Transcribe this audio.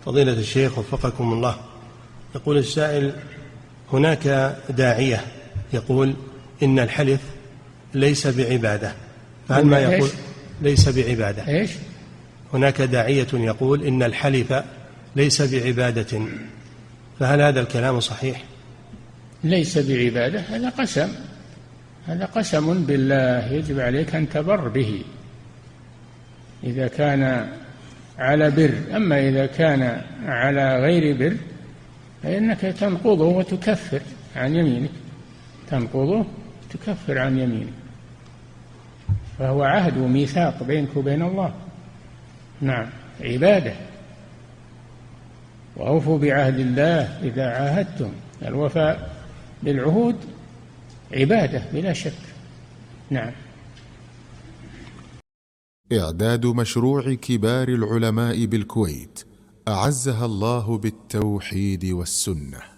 فضيلة الشيخ وفقكم الله، يقول السائل: هناك داعية يقول إن الحلف ليس بعبادة، فهل ما يقول ليس بعبادة؟ إيش؟ هناك داعية يقول إن الحلف ليس بعبادة، فهل هذا الكلام صحيح؟ ليس بعبادة، هذا قسم بالله، يجب عليك أن تبر به إذا كان على بر. أما إذا كان على غير بر فإنك تنقضه وتكفر عن يمينك، تنقضه تكفر عن يمينك، فهو عهد وميثاق بينك وبين الله. نعم، عبادة. وأوفوا بعهد الله إذا عاهدتم. الوفاء بالعهود عبادة بلا شك. نعم. إعداد مشروع كبار العلماء بالكويت أعزها الله بالتوحيد والسنة.